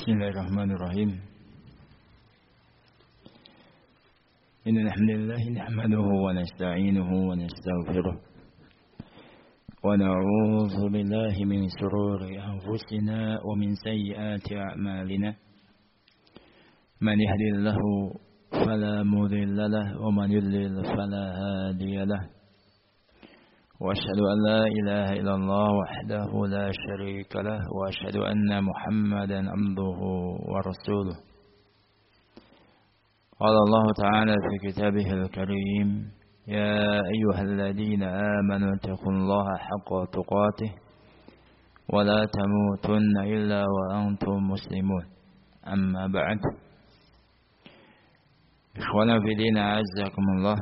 Bismillahirrahmanirrahim. Innal hamdalillah nahmaduhu wa nasta'inuhu wa nastaghfiruh. Wa na'udzu billahi min shururi anfusina wa min sayyiati a'malina. Man yahdihillahu fala mudilla lahu wa man yudlil fala hadiya lahu. وأشهد أن لا إله إلا الله وحده لا شريك له وأشهد أن محمدا عبده ورسوله. قال الله تعالى في كتابه الكريم: يا أيها الذين آمنوا اتقوا الله حق تقاته ولا تموتن إلا وأنتم مسلمون. أما بعد، إخوانا في الدين أعزكم الله.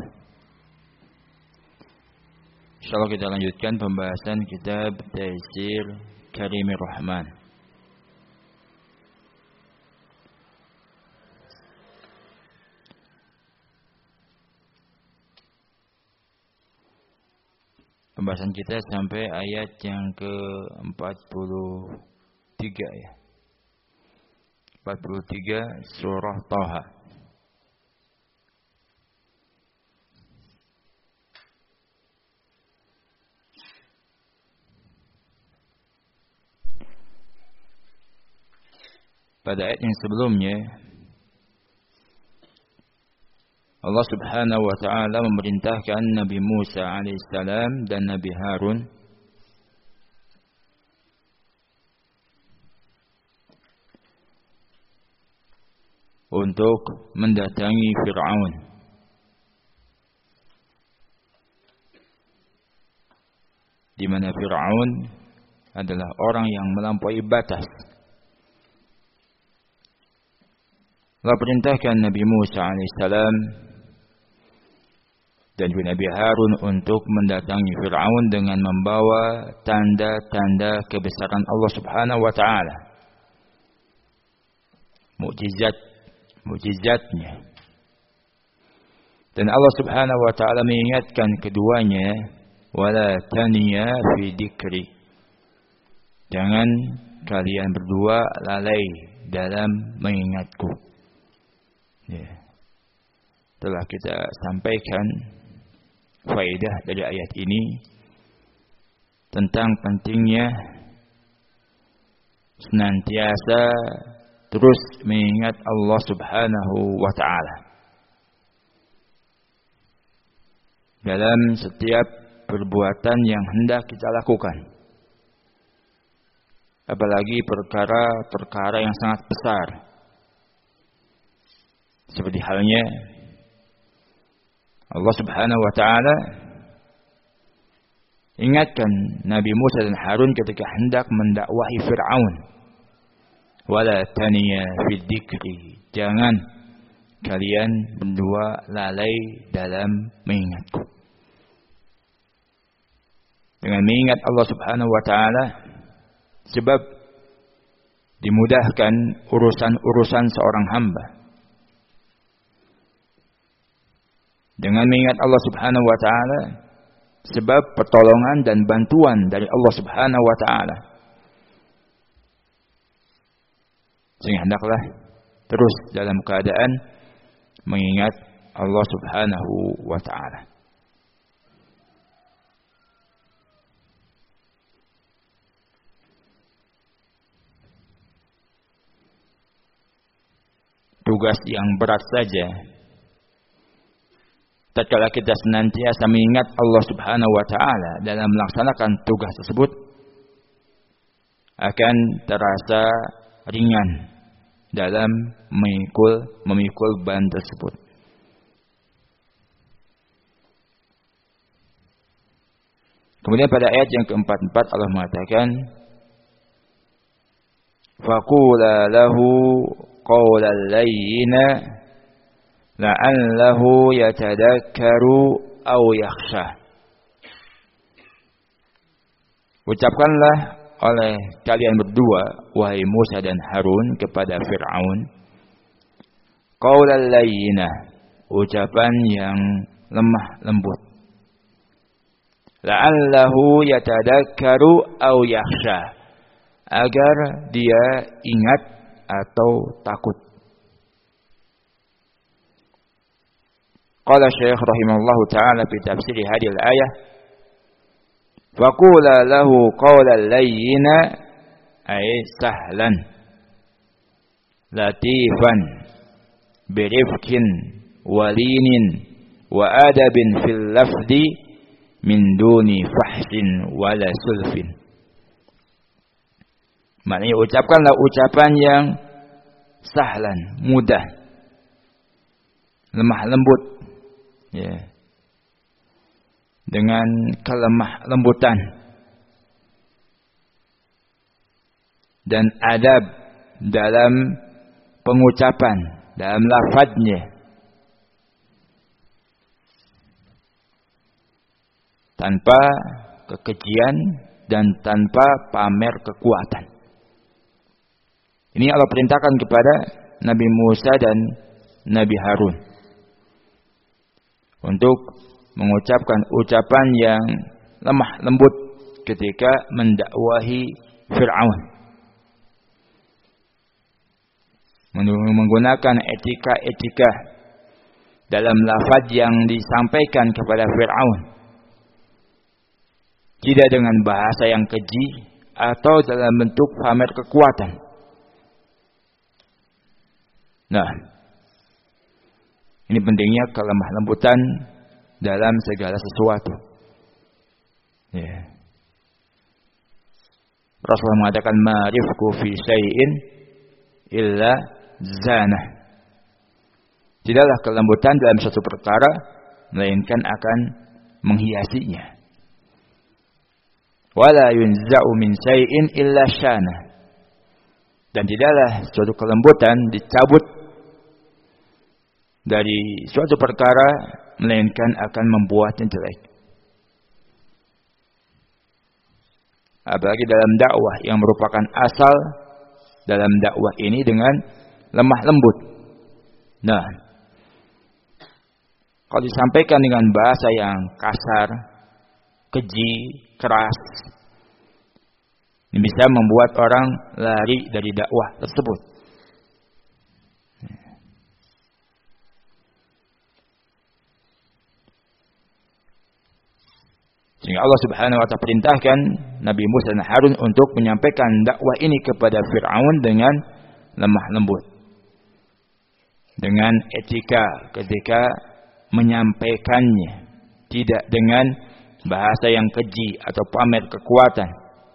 Insyaallah kita lanjutkan pembahasan kitab Taisir Karimir Rahman. Pembahasan kita sampai ayat yang ke-43 ya. 43 surah Thaha. Pada ayat yang sebelumnya Allah Subhanahu wa taala memerintahkan Nabi Musa alaihissalam dan Nabi Harun untuk mendatangi Fir'aun, di mana Fir'aun adalah orang yang melampaui batas. Allah perintahkan Nabi Musa alaihissalam dan juga Nabi Harun untuk mendatangi Fir'aun dengan membawa tanda-tanda kebesaran Allah Subhanahu wa taala. Mukjizatnya. Dan Allah Subhanahu wa taala mengingatkan keduanya, wala taniya fi dzikri. Jangan kalian berdua lalai dalam mengingatku. Ya. Telah kita sampaikan faedah dari ayat ini tentang pentingnya senantiasa terus mengingat Allah Subhanahu wa taala dalam setiap perbuatan yang hendak kita lakukan, apalagi perkara-perkara yang sangat besar. Seperti halnya Allah Subhanahu wa taala ingatkan Nabi Musa dan Harun ketika hendak mendakwahi Fir'aun. Wala taniya fid dzikri. Jangan kalian berdua lalai dalam mengingatku. Dengan mengingat Allah Subhanahu wa taala, sebab dimudahkan urusan-urusan seorang hamba. Dengan mengingat Allah Subhanahu wa taala, sebab pertolongan dan bantuan dari Allah Subhanahu wa taala. Sehingga hendaklah terus dalam keadaan mengingat Allah Subhanahu wa taala. Tugas yang berat saja tatkala kita senantiasa mengingat Allah Subhanahu wa taala dalam melaksanakan tugas tersebut, akan terasa ringan dalam memikul beban tersebut. Kemudian pada ayat yang ke-44 Allah mengatakan, faqula lahu qawlan layyina la'allahu yatadakkaru aw yakhsha. Ucapkanlah oleh kalian berdua, wahai Musa dan Harun, kepada Fir'aun qawlan layyina, ucapan yang lemah lembut. La'allahu yatadakkaru aw yakhsha, agar dia ingat atau takut. Qala Syekh rahimahullahu taala fi tafsir hadhihi al-ayah, faqula lahu qawlan layyina ay sahlan latifan birifqin walinin wa adabin fil lafzi min duni fahsin wala sulfin. Maknanya ucapkanlah ucapan yang sahlan, mudah, lemah lembut, ya, dengan kelemah lembutan dan adab dalam pengucapan, dalam lafadznya, tanpa kekejian dan tanpa pamer kekuatan. Ini Allah perintahkan kepada Nabi Musa dan Nabi Harun untuk mengucapkan ucapan yang lemah lembut ketika mendakwahi Fir'aun, menggunakan etika-etika dalam lafaz yang disampaikan kepada Fir'aun, tidak dengan bahasa yang keji atau dalam bentuk pamer kekuatan. Nah, ini pentingnya kelemah lembutan dalam segala sesuatu. Ya. Rasulullah mengatakan ma'rifku fi syai'in illa zanah. Tidaklah kelembutan dalam suatu perkara melainkan akan menghiasinya. Wala yunza'u min syai'in illa syana. Dan tidaklah suatu kelembutan dicabut dari suatu perkara melainkan akan membuatnya jelek. Apalagi dalam dakwah yang merupakan asal dalam dakwah ini dengan lemah lembut. Nah, kalau disampaikan dengan bahasa yang kasar, keji, keras, ini bisa membuat orang lari dari dakwah tersebut. Sehingga Allah Subhanahu wa ta'ala perintahkan Nabi Musa dan Harun untuk menyampaikan dakwah ini kepada Fir'aun dengan lemah lembut, dengan etika ketika menyampaikannya, tidak dengan bahasa yang keji atau pamer kekuatan.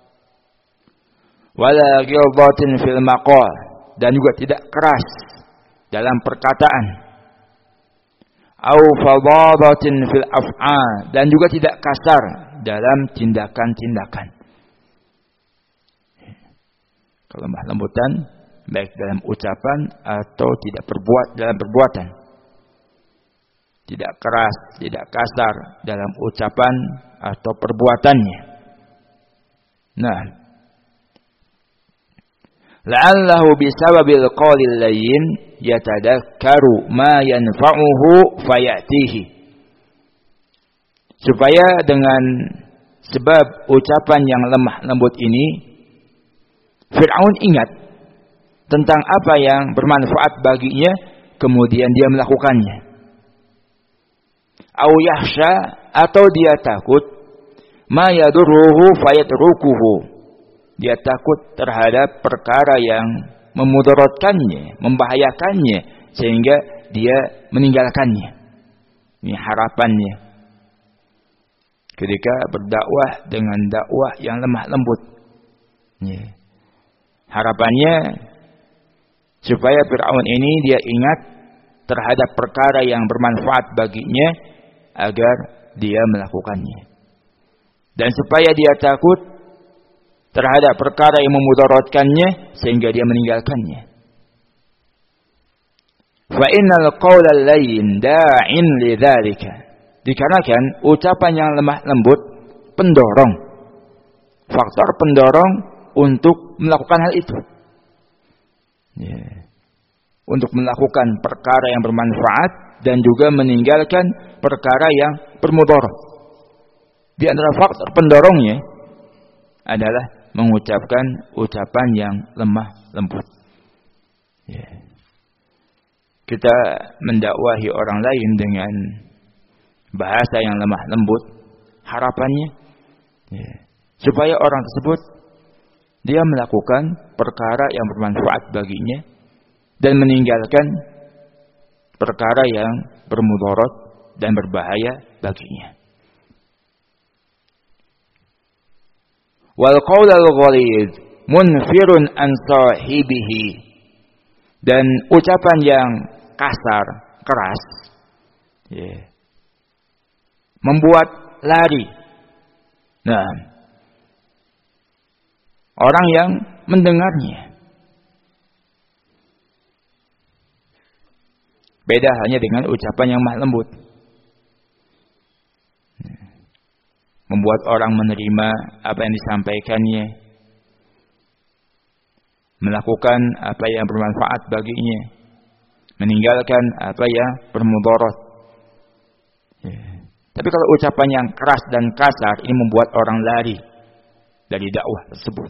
Wala ghilzatin fil maqal, dan juga tidak keras dalam perkataan. Au fadadatin fil af'al, dan juga tidak kasar dalam tindakan-tindakan. Kelemah lembutan baik dalam ucapan atau tidak dalam perbuatan. Tidak keras, tidak kasar dalam ucapan atau perbuatannya. Nah, la'allahu bisababil qawlil layyin yatadakkaru ma yanfa'uhu fayatihi. Supaya dengan sebab ucapan yang lemah lembut ini, Fir'aun ingat tentang apa yang bermanfaat baginya, kemudian dia melakukannya. Au yahsha, atau dia takut, ma yadurruhu fayatrukuhu. Dia takut terhadap perkara yang memudaratkannya, membahayakannya, sehingga dia meninggalkannya. Ini harapannya ketika berdakwah dengan dakwah yang lemah lembut. Ya. Harapannya supaya Fir'aun ini dia ingat terhadap perkara yang bermanfaat baginya agar dia melakukannya. Dan supaya dia takut terhadap perkara yang memudaratkannya sehingga dia meninggalkannya. Fa innal qawla layyin da'in lidzalika. Dikarenakan ucapan yang lemah lembut pendorong, faktor pendorong untuk melakukan hal itu. Yeah. Untuk melakukan perkara yang bermanfaat dan juga meninggalkan perkara yang bermudarat. Di antara faktor pendorongnya adalah mengucapkan ucapan yang lemah lembut. kita mendakwahi orang lain dengan bahasa yang lemah lembut, harapannya supaya orang tersebut dia melakukan perkara yang bermanfaat baginya dan meninggalkan perkara yang bermudarat dan berbahaya baginya. Wal qaulul ghalidh munfirun an sahibihi, dan ucapan yang kasar, keras, membuat lari. Nah, orang yang mendengarnya. Beda halnya dengan ucapan yang lemah lembut. Membuat orang menerima apa yang disampaikannya, melakukan apa yang bermanfaat baginya, meninggalkan apa yang bermudarat. Tapi kalau ucapan yang keras dan kasar ini membuat orang lari dari dakwah tersebut.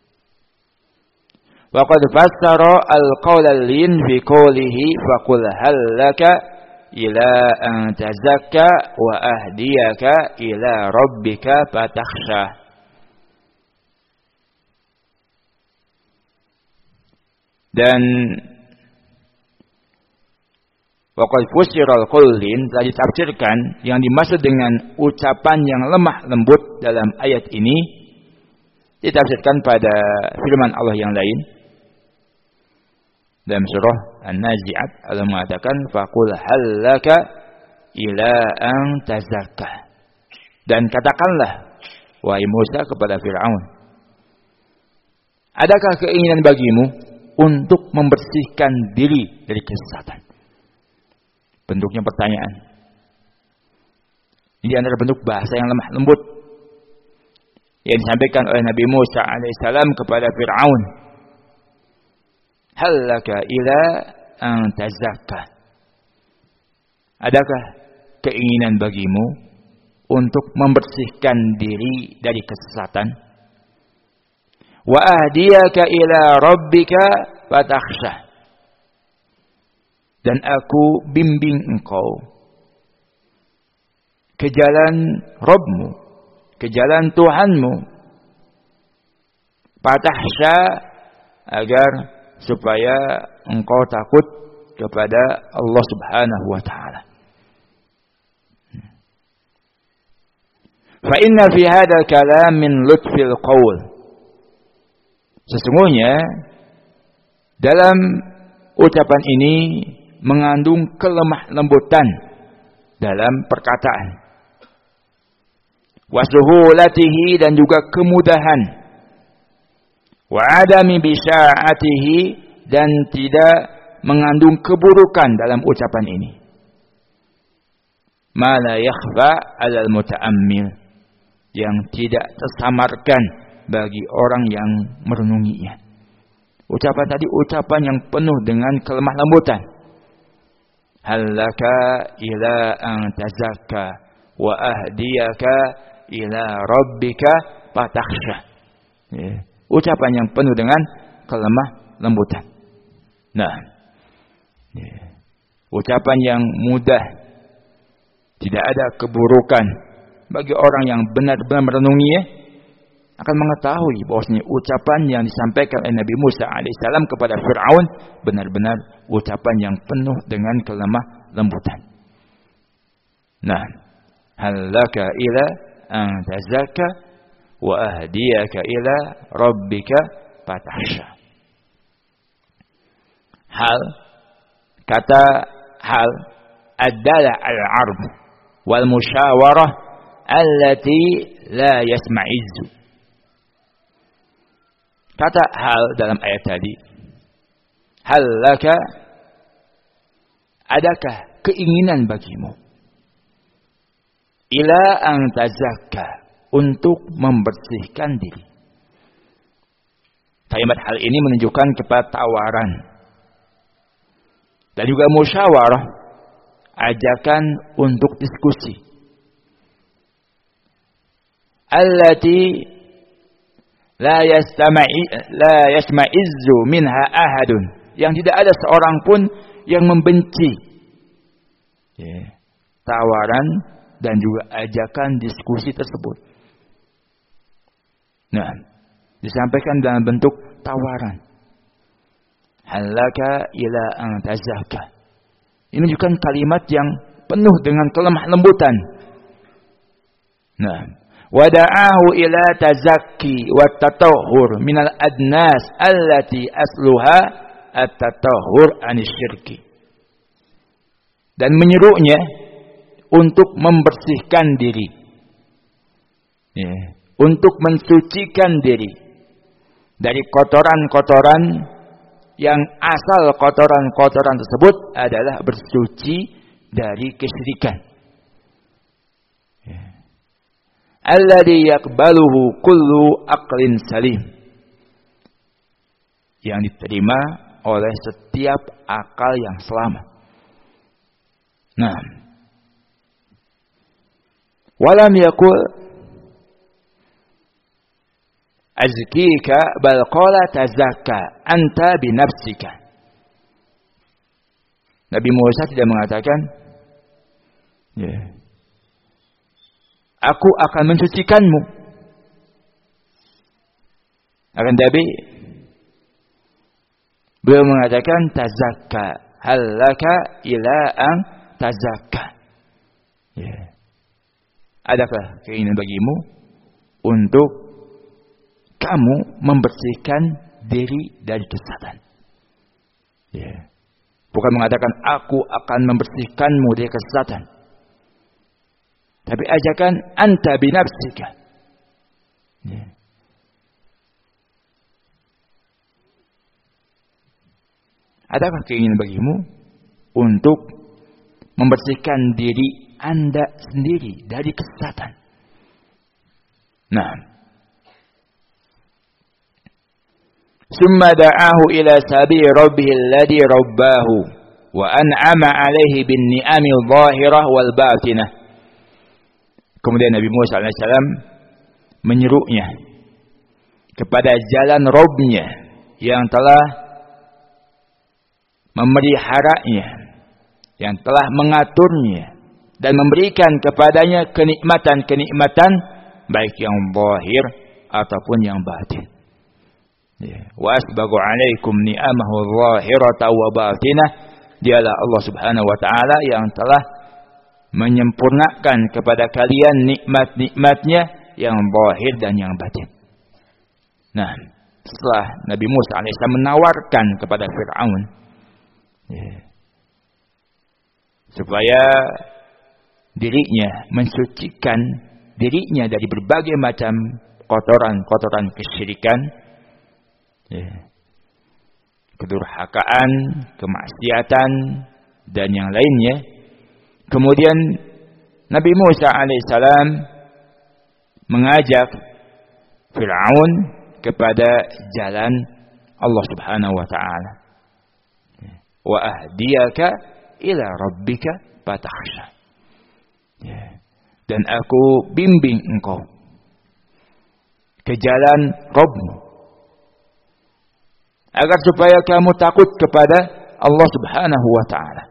Wa qad fassara al-qaula lin fi qawlihi faqul hal laka ila an tazakka wa ahdiyaka ila rabbika fatakhsha. Dan waqad fussira al-qaulin, telah ditafsirkan yang dimaksud dengan ucapan yang lemah lembut dalam ayat ini ditafsirkan pada firman Allah yang lain. Dalam surah An-Nazi'at Allah mengatakan faqul hal laka ila an tazakka, dan katakanlah wahai Musa kepada Fir'aun, adakah keinginan bagimu untuk membersihkan diri dari kesesatan? Bentuknya pertanyaan. Ini antara bentuk bahasa yang lemah lembut yang disampaikan oleh Nabi Musa alaihissalam kepada Fir'aun. Hal laka ila an tazakka, adakah keinginan bagimu untuk membersihkan diri dari kesesatan? Wa ahdiyaka ila rabbika fatakhsha, dan aku bimbing engkau ke jalan Rabbmu, ke jalan Tuhanmu, fatakhsha, agar supaya engkau takut kepada Allah Subhanahu wa taala. Fa inna fi hadzal kalam min lutfil qaul, sesungguhnya dalam ucapan ini mengandung kelemah lembutan dalam perkataan. Wa suhulatihi, dan juga kemudahan. Wa adami bisya'atihi, dan tidak mengandung keburukan dalam ucapan ini. Ma la yakhfa 'alal muta'ammil, yang tidak tersamarkan bagi orang yang merenunginya. Ucapan tadi ucapan yang penuh dengan kelemah lembutan. Halaka ila an tazakka wa ahdiyaka ila rabbika fatakhsha. Ucapan yang penuh dengan kelemah lembutan. Nah, ucapan yang mudah, tidak ada keburukan bagi orang yang benar-benar merenunginya, akan mengetahui bahwasanya ucapan yang disampaikan oleh Nabi Musa alaihissalam kepada Fir'aun benar-benar ucapan yang penuh dengan kelemah lembutan. Nah, halaka ila an tazakka wa ahdiyaka ila rabbika fatakhsha. Hal, kata hal adalah al-'arb wal musyawarah allati la yasma'izzu. Kata hal dalam ayat tadi, hal laka, adakah keinginan bagimu, ila an tazakka, untuk membersihkan diri. Kalimat hal ini menunjukkan kepada tawaran dan juga musyawarah, ajakan untuk diskusi. Allati la yasma'izzu minha ahadun, yang tidak ada seorang pun yang membenci tawaran dan juga ajakan diskusi tersebut. Nah, disampaikan dalam bentuk tawaran. Halaka ila an tazakka. Ini juga kalimat yang penuh dengan kelemah lembutan. Nah, wada'ahu ila tazakki wa tatahhur minal adnas allati asluha at-tatahhur anisyirki. Dan menyerunya untuk membersihkan diri. Untuk mensucikan diri dari kotoran-kotoran yang asal kotoran-kotoran tersebut adalah bersuci dari kesyirikan. Alladhi yaqbaluhu kullu aqlin salim. Yang diterima oleh setiap akal yang selamat. Nah, walam yakul azkika bal qala tazakka anta binafsika. Nabi Musa tidak mengatakan aku akan mensucikanmu. Akan tapi beliau mengatakan tazakka halaka ila an tazakka. Adakah keinginan bagimu untuk kamu membersihkan diri dari kesesatan? Bukan mengatakan aku akan membersihkanmu dari kesesatan. Tapi ajakan anta binafsika. Adakah keinginan bagimu untuk membersihkan diri Anda sendiri dari kesesatan? Nah, summa da'ahu ila sabi rabbih alladhi rabbahu wa an'ama 'alaihi bin ni'amil zahirah wal batinah. Kemudian Nabi Musa alaihissalam menyerunya kepada jalan Rabb-nya yang telah memeliharanya, yang telah mengaturnya dan memberikan kepadanya kenikmatan-kenikmatan baik yang zahir ataupun yang batin. Wa asbaghu 'alaikum ni'amahu zahirata wa batinah. Dialah Allah Subhanahu wa taala yang telah menyempurnakan kepada kalian nikmat-nikmatnya yang zahir dan yang batin. Nah, setelah Nabi Musa alaihissalam menawarkan kepada Fir'aun supaya dirinya mensucikan dirinya dari berbagai macam kotoran-kotoran kesyirikan, kedurhakaan, kemaksiatan dan yang lainnya. Kemudian Nabi Musa alaihissalam mengajak Fir'aun kepada jalan Allah Subhanahu wa taala. Wa ahdiyaka ila rabbika fatakhsha. Dan aku bimbing engkau ke jalan Rabb-mu agar supaya kamu takut kepada Allah Subhanahu wa taala.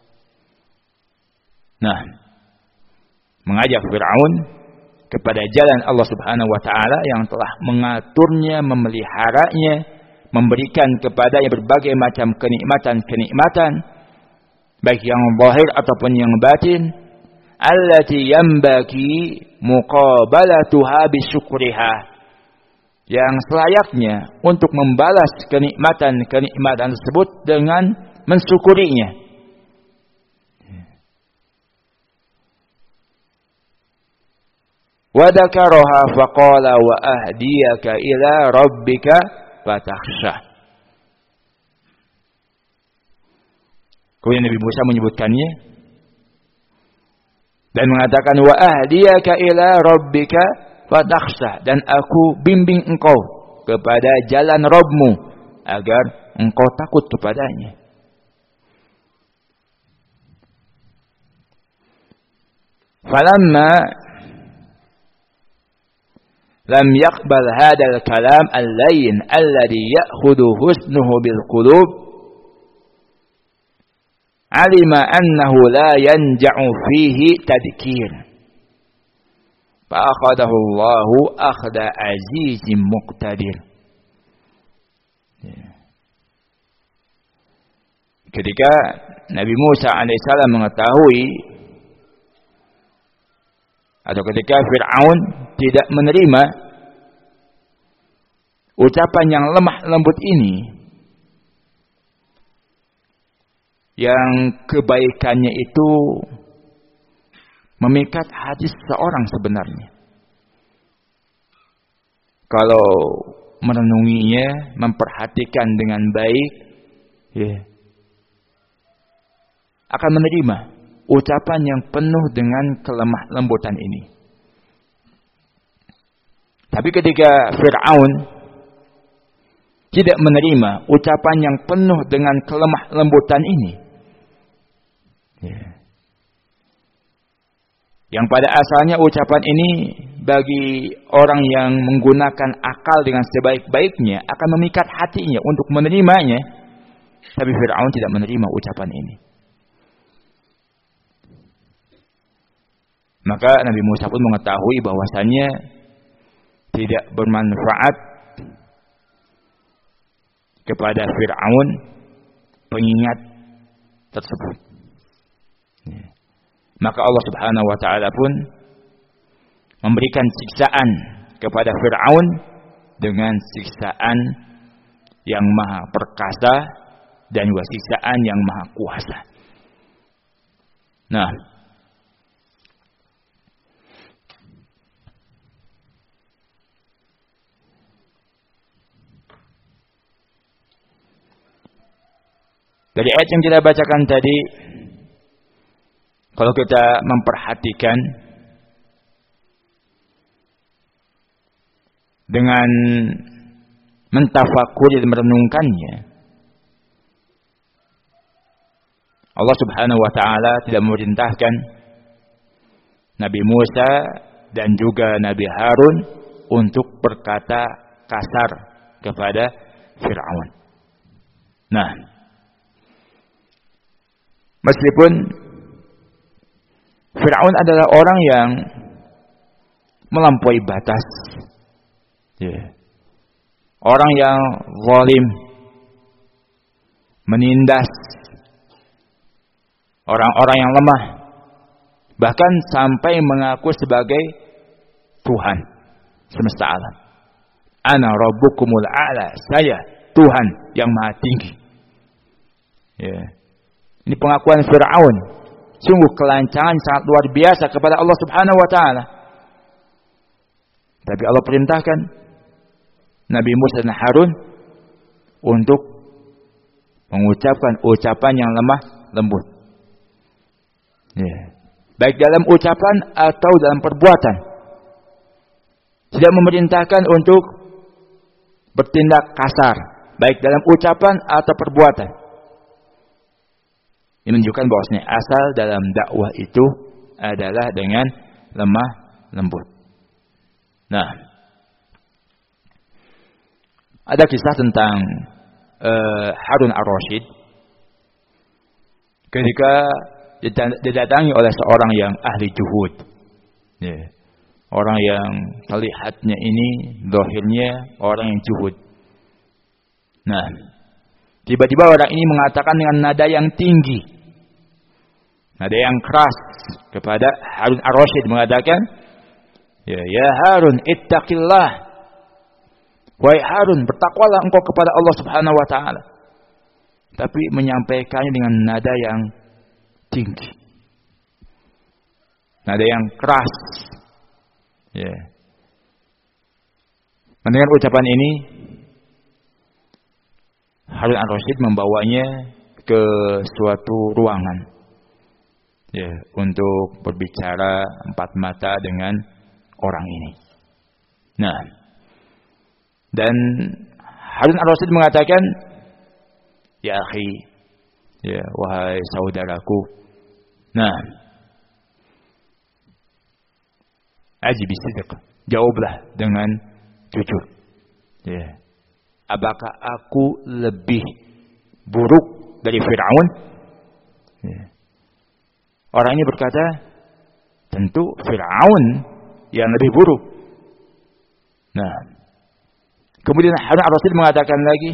Nah, mengajak Fir'aun kepada jalan Allah Subhanahu wa taala yang telah mengaturnya, memeliharanya, memberikan kepadanya berbagai macam kenikmatan-kenikmatan baik yang zahir ataupun yang batin, allati yanbaghi muqabalatuha bisyukriha, yang selayaknya untuk membalas kenikmatan-kenikmatan tersebut dengan mensyukurinya. Wa dzakaraha faqala wa ahdiyaka ila rabbika fatakhsha. Kemudian Nabi Musa menyebutkannya dan mengatakan wa ahdiyaka ila rabbika fatakhsha, dan aku bimbing engkau kepada jalan Rabb-mu agar engkau takut kepadanya. Falamma lam yaqbal hadzal kalam al-layyin alladhi ya'khudhu husnuhu bil qulub alima annahu la yanja'u fihi tadhkir. Fa akhadahu Allahu akhda azizim muqtadir. Ketika Nabi Musa alaihissalam mengetahui, atau ketika Fir'aun tidak menerima ucapan yang lemah lembut ini, yang kebaikannya itu memikat hati seseorang sebenarnya, kalau merenunginya, memperhatikan dengan baik, akan menerima ucapan yang penuh dengan kelemah lembutan ini. Tapi ketika Fir'aun tidak menerima ucapan yang penuh dengan kelemah lembutan ini, yang pada asalnya ucapan ini bagi orang yang menggunakan akal dengan sebaik-baiknya akan memikat hatinya untuk menerimanya, tapi Fir'aun tidak menerima ucapan ini. Maka Nabi Musa pun mengetahui bahwasannya tidak bermanfaat kepada Fir'aun pengingat tersebut. Maka Allah Subhanahu wa taala pun memberikan siksaan kepada Fir'aun dengan siksaan yang maha perkasa dan juga siksaan yang maha kuasa. Nah, dari ayat yang kita bacakan tadi, kalau kita memperhatikan dengan mentafakuri dan merenungkannya, Allah Subhanahu wa taala tidak memerintahkan Nabi Musa dan juga Nabi Harun untuk berkata kasar kepada Fir'aun. Nah, meskipun Fir'aun adalah orang yang melampaui batas, orang yang zalim, menindas orang-orang yang lemah, bahkan sampai mengaku sebagai Tuhan semesta alam. Ana rabbukumul a'la, saya Tuhan yang maha tinggi. Ini pengakuan Fir'aun. Sungguh kelancangan sangat luar biasa kepada Allah Subhanahu wa taala. Tapi Allah perintahkan Nabi Musa dan Harun untuk mengucapkan ucapan yang lemah lembut. Baik dalam ucapan atau dalam perbuatan. Tidak memerintahkan untuk bertindak kasar, baik dalam ucapan atau perbuatan. Ini menunjukkan bahwasanya asal dalam dakwah itu adalah dengan lemah lembut. Nah, ada kisah tentang Harun ar-Rasyid ketika didatangi oleh seorang yang ahli juhud. Orang yang terlihatnya ini zahirnya orang yang juhud. Nah, tiba-tiba orang ini mengatakan dengan nada yang tinggi, nada yang keras kepada Harun ar-Rasyid, mengatakan, Ya Harun, ittaqillah. Wahai Harun, bertakwalah engkau kepada Allah Subhanahu wa taala. Tapi menyampaikannya dengan nada yang tinggi, nada yang keras. Mendengar ucapan ini, Harun ar-Rasyid membawanya ke suatu ruangan, untuk berbicara empat mata dengan orang ini. Nah, dan Harun ar-Rasyid mengatakan, Ya akhi, wahai saudaraku. Nah, ajib bisidq, jawablah dengan jujur. Apakah aku lebih buruk dari Fir'aun? Ya. Orang ini berkata, tentu Fir'aun yang lebih buruk. Nah, kemudian Harun ar-Rasyid mengatakan lagi,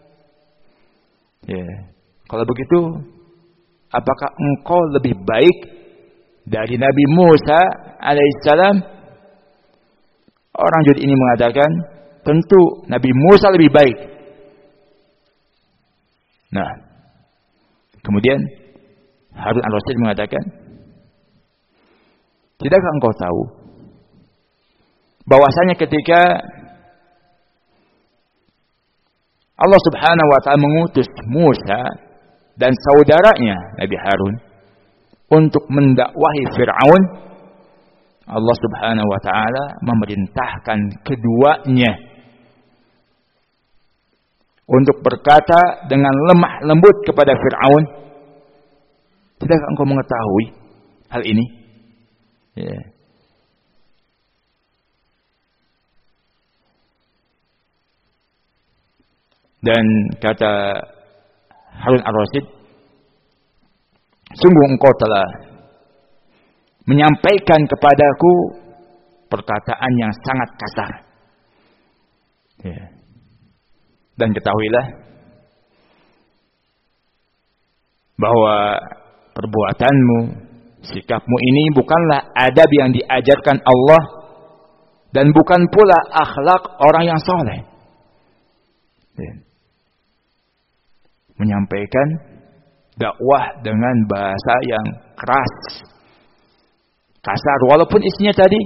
ya, kalau begitu, apakah engkau lebih baik dari Nabi Musa alaihissalam? Orang Jud ini mengatakan, tentu Nabi Musa lebih baik. Nah, kemudian Harun ar-Rasyid mengatakan, tidakkah engkau tahu bahwasanya ketika Allah Subhanahu wa taala mengutus Musa dan saudaranya Nabi Harun untuk mendakwahi Fir'aun, Allah Subhanahu wa taala memerintahkan keduanya untuk berkata dengan lemah lembut kepada Fir'aun. Tidakkah engkau mengetahui hal ini? Ya. Dan kata Harun ar-Rasyid, sungguh engkau telah menyampaikan kepadaku perkataan yang sangat kasar. Ya. Dan ketahuilah bahwa perbuatanmu, sikapmu ini bukanlah adab yang diajarkan Allah dan bukan pula akhlak orang yang soleh. Ya. Menyampaikan dakwah dengan bahasa yang keras, kasar, walaupun isinya tadi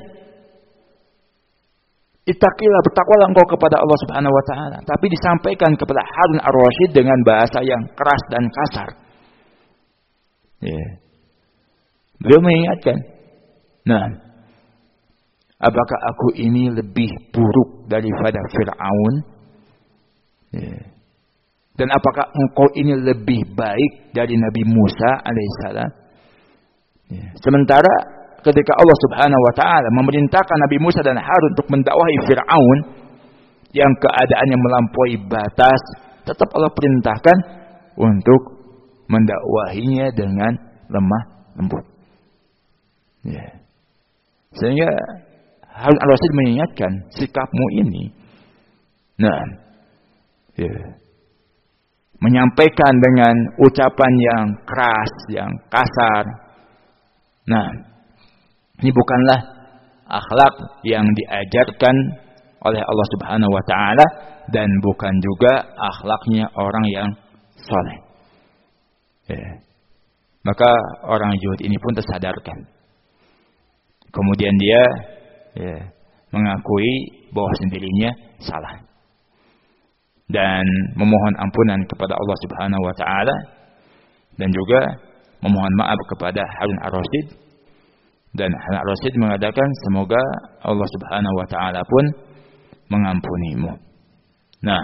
ittaqilah, bertakwalah engkau kepada Allah Subhanahu wa taala, tapi disampaikan kepada Harun ar-Rasyid dengan bahasa yang keras dan kasar. Ya. Beliau mengingatkan, nah, apakah aku ini lebih buruk daripada Fir'aun? Ya. Dan apakah engkau ini lebih baik dari Nabi Musa alaihissalam? Ya. Sementara ketika Allah Subhanahu wa taala memerintahkan Nabi Musa dan Harun untuk mendakwahi Fir'aun yang keadaannya melampaui batas, tetap Allah perintahkan untuk mendakwahinya dengan lemah lembut. Ya. Sehingga Harun ar-Rasyid mengingatkan, sikapmu ini, nah, ya, menyampaikan dengan ucapan yang keras, yang kasar. Nah, ini bukanlah akhlak yang diajarkan oleh Allah Subhanahu wa taala dan bukan juga akhlaknya orang yang saleh. Ya. Maka orang Zuhud ini pun tersadarkan. Kemudian dia mengakui bahwa sendirinya salah dan memohon ampunan kepada Allah Subhanahu wa taala dan juga memohon maaf kepada Harun ar-Rasyid. Dan Harun ar-Rasyid mengatakan, semoga Allah Subhanahu wa taala pun mengampunimu. Nah,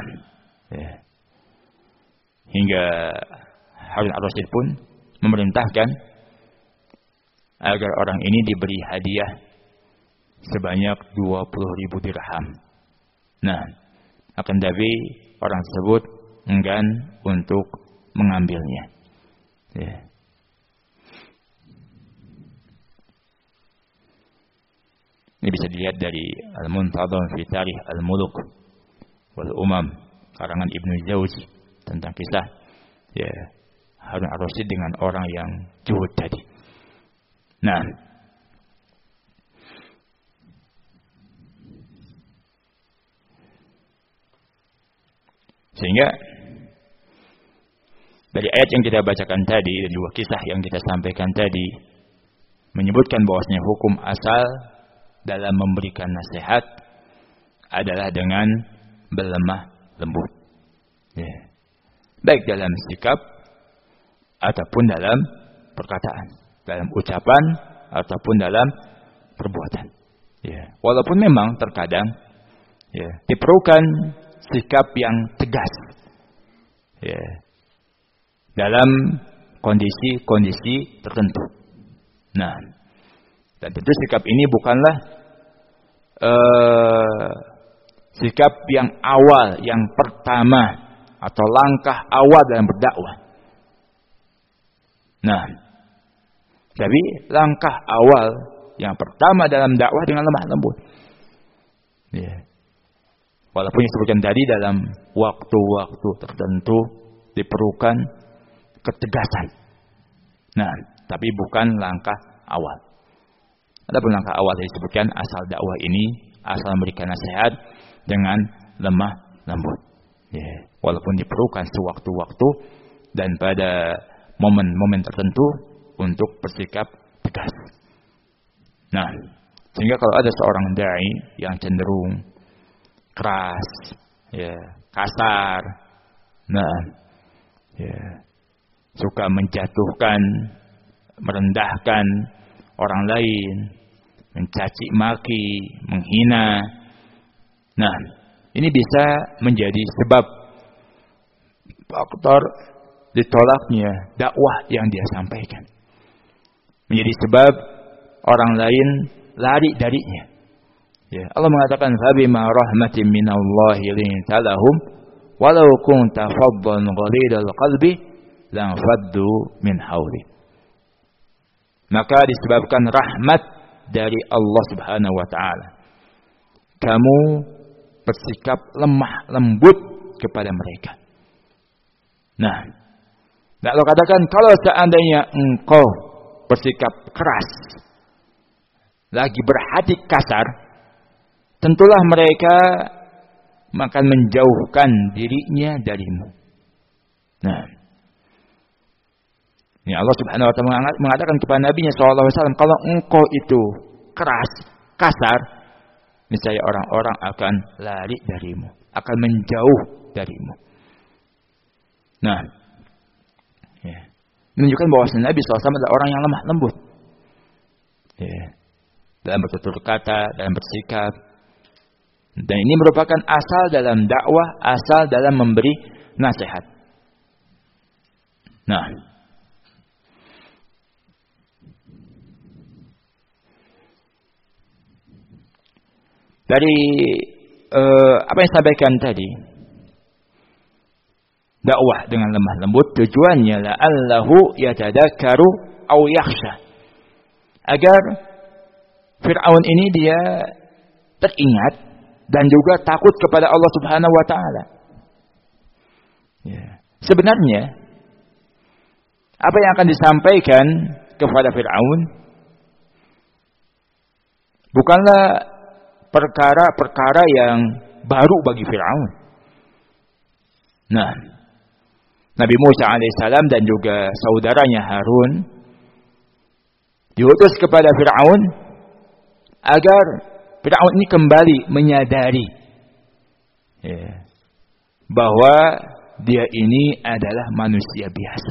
hingga Harun ar-Rasyid pun memerintahkan agar orang ini diberi hadiah sebanyak 20.000 dirham. Nah, akan tapi orang tersebut enggan untuk mengambilnya. Ya. Ini bisa dilihat dari Al-Muntadham fi Tarikh Al-Muluk wal Umam karangan Ibnu Jauzi tentang kisah Harun ar-Rasyid dengan orang yang Zuhud tadi. Nah, sehingga dari ayat yang kita bacakan tadi dan juga kisah yang kita sampaikan tadi menyebutkan bahwasanya hukum asal dalam memberikan nasihat adalah dengan berlemah lembut. Baik dalam sikap ataupun dalam perkataan, dalam ucapan ataupun dalam perbuatan. Walaupun memang terkadang diperlukan sikap yang tegas dalam kondisi-kondisi tertentu. Nah, dan tentu sikap ini bukanlah sikap yang awal, yang pertama atau langkah awal dalam berdakwah. Nah, tapi langkah awal yang pertama dalam dakwah dengan lemah lembut. Ya. Walaupun disebutkan tadi dalam waktu-waktu tertentu diperlukan ketegasan. Nah, tapi bukan langkah awal. Adapun langkah awal yang disebutkan asal dakwah ini, asal memberikan nasihat dengan lemah lembut. Ya. Walaupun diperlukan sewaktu-waktu dan pada momen-momen tertentu untuk bersikap tegas. Nah, sehingga kalau ada seorang dai yang cenderung keras, ya, kasar, nah, ya, suka menjatuhkan, merendahkan orang lain, mencaci maki, menghina. Nah, ini bisa menjadi sebab faktor ditolaknya dakwah yang dia sampaikan. Menjadi sebab orang lain lari darinya. Ya, Allah mengatakan fabima rahmatin minallahi linta lahum walau kunta faddan ghalidal qalbi lam faddu min hauli. Maka disebabkan rahmat dari Allah Subhanahu wa taala, kamu bersikap lemah lembut kepada mereka. Nah, Allah katakan kalau seandainya engkau bersikap keras, lagi berhati kasar, tentulah mereka akan menjauhkan dirinya darimu. Nah, ini Allah Subhanahu wa taala mengatakan kepada Nabi-Nya sallallahu alaihi wasallam, kalau engkau itu keras, kasar, niscaya orang-orang akan lari darimu, akan menjauh darimu. Nah, ya, menunjukkan bahwa Nabi SAW adalah orang yang lemah lembut, ya, dalam bertutur kata, dalam bersikap. Dan ini merupakan asal dalam dakwah, asal dalam memberi nasihat. Nah, dari apa yang disampaikan tadi, dakwah dengan lemah lembut tujuannya la'allahu yatadakkaru aw yakhsha, agar Fir'aun ini dia teringat dan juga takut kepada Allah Subhanahu wa taala. Ya. Sebenarnya apa yang akan disampaikan kepada Fir'aun bukanlah perkara-perkara yang baru bagi Fir'aun. Nah, Nabi Musa alaihissalam dan juga saudaranya Harun diutus kepada Fir'aun agar Fir'aun ini kembali menyadari, ya, bahwa dia ini adalah manusia biasa.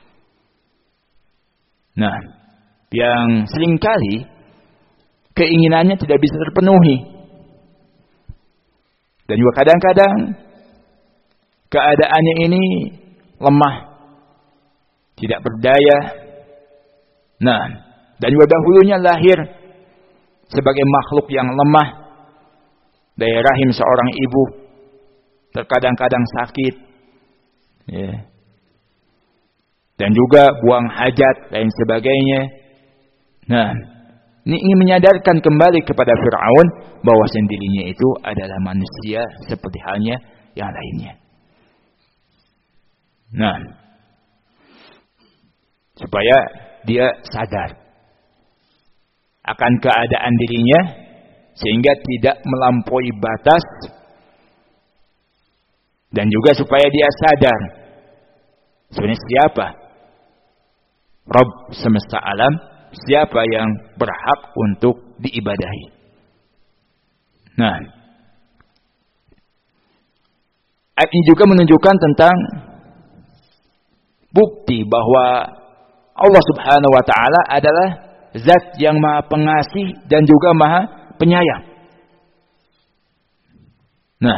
Nah, yang seringkali keinginannya tidak bisa terpenuhi. Dan juga kadang-kadang keadaannya ini lemah, tidak berdaya. Nah, dan juga dahulunya lahir sebagai makhluk yang lemah dari rahim seorang ibu, terkadang-kadang sakit, ya, dan juga buang hajat dan sebagainya. Nah, ini ingin menyadarkan kembali kepada Fir'aun bahwa dirinya itu adalah manusia seperti halnya yang lainnya. Nah, supaya dia sadar akan keadaan dirinya sehingga tidak melampaui batas, dan juga supaya dia sadar sebenarnya siapa Rabb semesta alam, siapa yang berhak untuk diibadahi. Nah, ayat ini juga menunjukkan tentang bukti bahwa Allah Subhanahu wa taala adalah zat yang maha pengasih dan juga maha penyayang. Nah,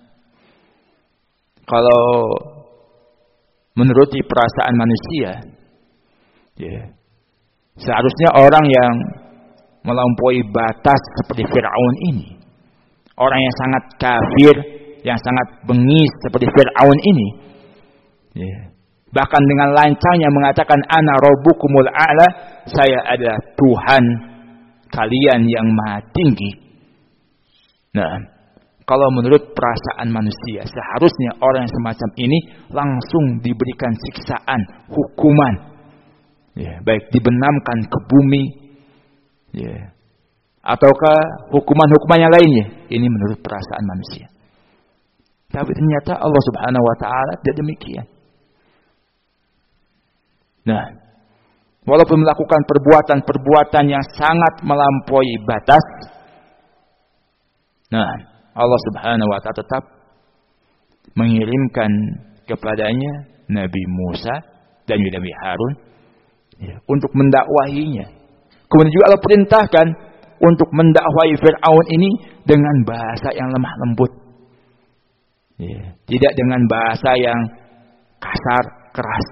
kalau menuruti perasaan manusia, ya, seharusnya orang yang melampaui batas seperti Fir'aun ini, orang yang sangat kafir, yang sangat bengis seperti Fir'aun ini, ya, Bahkan dengan lancangnya mengatakan ana rabbukumul a'la, saya adalah Tuhan kalian yang maha tinggi. Nah, kalau menurut perasaan manusia, seharusnya orang yang semacam ini langsung diberikan siksaan, hukuman. Ya, baik dibenamkan ke bumi, ya, ataukah hukuman-hukuman yang lainnya. Ini menurut perasaan manusia. Tapi ternyata Allah Subhanahu wa taala tidak demikian. Nah, walaupun melakukan perbuatan-perbuatan yang sangat melampaui batas, nah, Allah Subhanahu wa taala tetap mengirimkan kepadanya Nabi Musa dan juga Nabi Harun, ya, untuk mendakwahinya. Kemudian juga Allah perintahkan untuk mendakwahi Fir'aun ini dengan bahasa yang lemah lembut, ya, tidak dengan bahasa yang kasar, keras.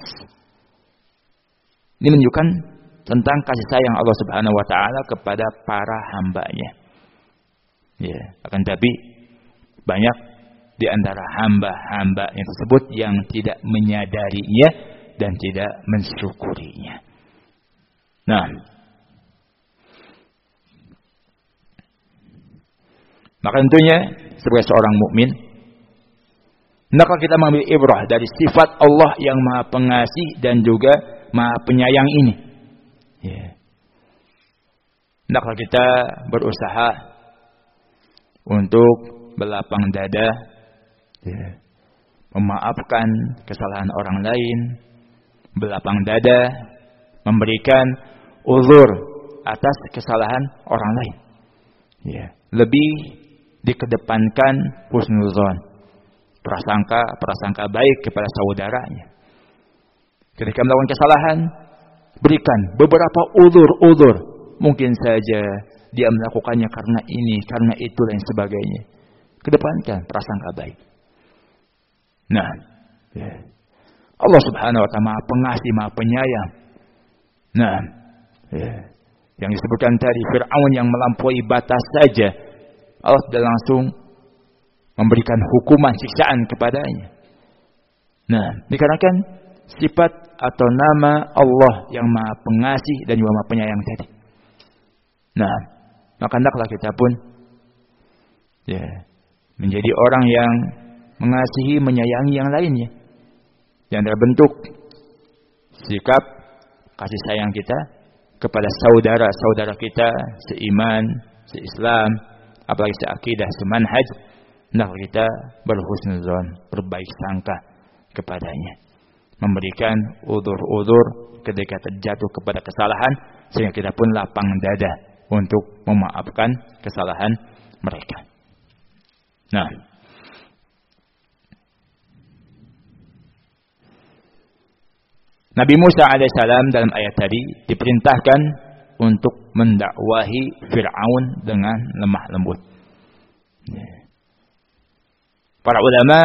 Ini menunjukkan tentang kasih sayang Allah Subhanahu wa taala kepada para hambanya. Ya, akan tapi banyak di antara hamba-hamba yang tersebut yang tidak menyadarinya dan tidak mensyukurinya. Nah, maka tentunya sebagai seorang mukmin, hendaklah kita mengambil ibrah dari sifat Allah yang Maha Pengasih dan juga Maha Penyayang ini. Ya. Hendaklah kita berusaha untuk berlapang dada, ya, memaafkan kesalahan orang lain, berlapang dada, memberikan uzur atas kesalahan orang lain. Ya. Lebih dikedepankan husnuzon, prasangka baik kepada saudaranya. Ketika melakukan kesalahan, berikan beberapa uzur. Mungkin saja dia melakukannya karena ini, karena itu, dan sebagainya. Kedepankan prasangka baik. Nah, ya, Allah Subhanahu wa taala Maha Pengasih, Maha Penyayang. Nah, ya, yang disebutkan tadi Fir'aun yang melampaui batas saja, Allah sudah langsung memberikan hukuman siksaan kepadanya. Nah, dikarenakan sifat atau nama Allah yang Maha Pengasih dan juga Maha Penyayang tadi. Nah, maka hendaklah kita pun, ya, menjadi orang yang mengasihi, menyayangi yang lainnya. Yang terbentuk sikap kasih sayang kita kepada saudara-saudara kita seiman, seislam, apalagi seakidah, semanhaj. Hendaklah kita berhusnuzon, berbaik sangka kepadanya, memberikan udzur-udzur ketika terjatuh kepada kesalahan, sehingga kita pun lapang dada untuk memaafkan kesalahan mereka. Nah, Nabi Musa alaihissalam dalam ayat tadi diperintahkan untuk mendakwahi Fir'aun dengan lemah lembut. Para ulama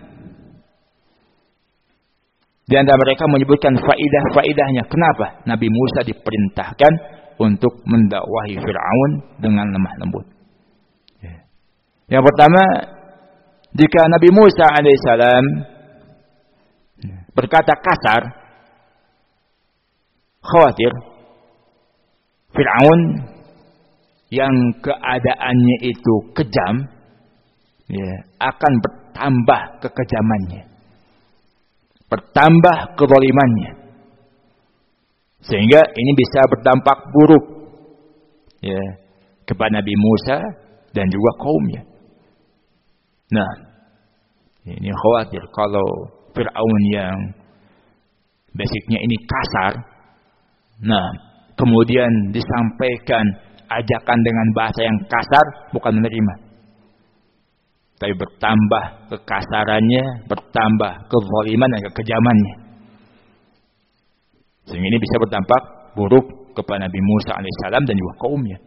di antara mereka menyebutkan faidah-faidahnya kenapa Nabi Musa diperintahkan untuk mendakwahi Fir'aun dengan lemah lembut. Yang pertama, jika Nabi Musa alaihissalam berkata kasar, khawatir Fir'aun yang keadaannya itu kejam, ya, akan bertambah kekejamannya, bertambah kezalimannya, sehingga ini bisa berdampak buruk, ya, kepada Nabi Musa dan juga kaumnya. Nah, ini khawatir kalau Fir'aun yang basicnya ini kasar, nah, kemudian disampaikan ajakan dengan bahasa yang kasar, bukan menerima, tapi bertambah kekasarannya, bertambah kezaliman dan kekejamannya, sehingga ini bisa berdampak buruk kepada Nabi Musa alaihissalam dan juga kaumnya.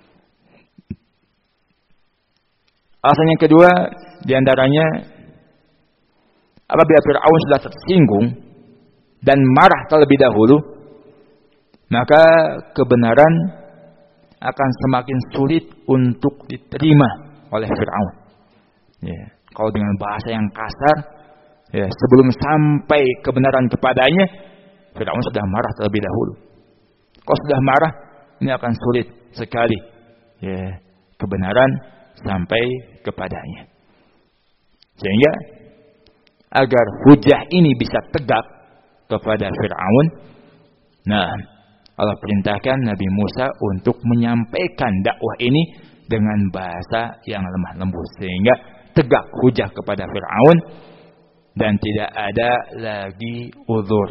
Alasan yang kedua diantaranya, apabila Fir'aun sudah tersinggung dan marah terlebih dahulu, maka kebenaran akan semakin sulit untuk diterima oleh Fir'aun. Ya, kalau dengan bahasa yang kasar, Ya, sebelum sampai kebenaran kepadanya, Firaun sudah marah terlebih dahulu. Kalau sudah marah, ini akan sulit sekali ya, kebenaran sampai kepadanya. Sehingga agar hujah ini bisa tegak kepada Firaun, nah, Allah perintahkan Nabi Musa untuk menyampaikan dakwah ini dengan bahasa yang lemah lembut sehingga tegak hujah kepada Firaun dan tidak ada lagi uzur,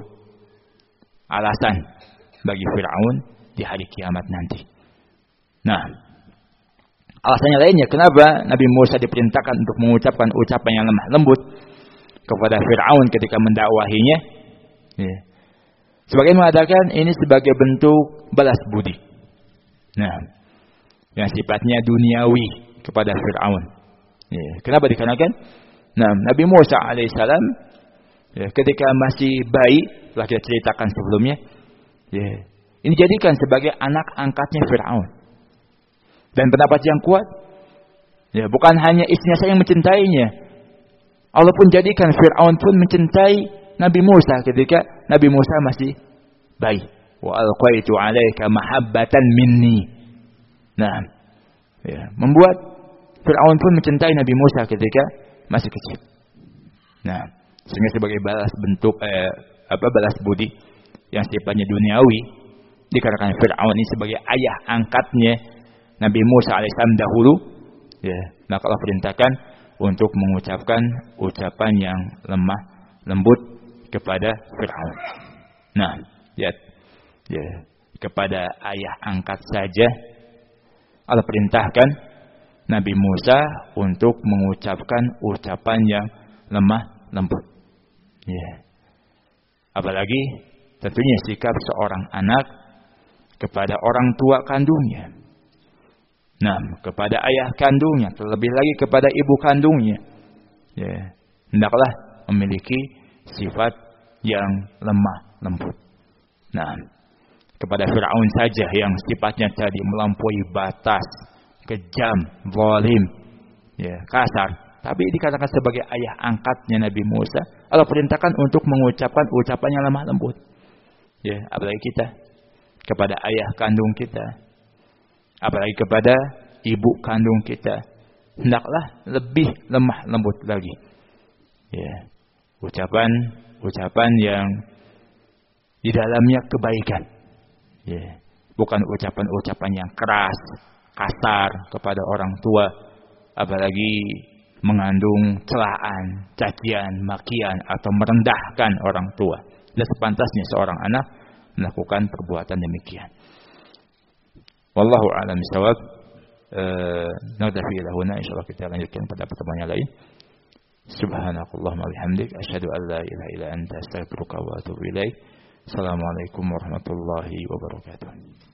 alasan bagi Firaun di hari kiamat nanti. Nah, alasannya lainnya kenapa Nabi Musa diperintahkan untuk mengucapkan ucapan yang lemah lembut kepada Firaun ketika mendakwahinya. Ya. Sebagian mengatakan ini sebagai bentuk balas budi. Nah, yang sifatnya duniawi kepada Firaun. Ya. Kenapa dikarenakan? Nah, Nabi Musa alaihissalam ya, ketika masih bayi, telah kita ceritakan sebelumnya, ya, ini dijadikan sebagai anak angkatnya Firaun. Dan pendapat yang kuat, ya, bukan hanya istrinya saja yang mencintainya. Allah pun jadikan Firaun pun mencintai Nabi Musa ketika Nabi Musa masih bayi. Wa alqaitu 'alaika mahabbatan minni. Nah, ya, membuat Firaun pun mencintai Nabi Musa ketika masih kecil. Nah, sehingga sebagai balas bentuk balas budi yang sifatnya duniawi dikarenakan Firaun ini sebagai ayah angkatnya Nabi Musa alaihissalam dahulu, ya, maka Allah perintahkan untuk mengucapkan ucapan yang lemah lembut kepada Firaun. Nah, lihat, ya, kepada ayah angkat saja Allah perintahkan Nabi Musa untuk mengucapkan ucapan yang lemah lembut. Ya. Apalagi tentunya sikap seorang anak kepada orang tua kandungnya. Nah, kepada ayah kandungnya, terlebih lagi kepada ibu kandungnya. Ya, hendaklah memiliki sifat yang lemah lembut. Nah, kepada Firaun saja yang sifatnya tadi melampaui batas, kejam, zalim, ya, kasar, tapi dikatakan sebagai ayah angkatnya Nabi Musa, Allah perintahkan untuk mengucapkan ucapan yang lemah lembut. Ya, apalagi kita kepada ayah kandung kita, apalagi kepada ibu kandung kita, hendaklah lebih lemah lembut lagi. Ya, ucapan yang di dalamnya kebaikan. Ya, bukan ucapan-ucapan yang keras, kasar kepada orang tua, apalagi mengandung celaan, cacian, makian atau merendahkan orang tua. Dan sepantasnya seorang anak melakukan perbuatan demikian. Wallahu a'lam bishawab. Nadafi lahuna, insyaallah kita lanjutkan pada pertemuan yang lain. Subhanakallahumma bihamdik asyhadu an la ilaha illa anta astaghfiruka wa atubu ilaik. Assalamualaikum warahmatullahi wabarakatuh.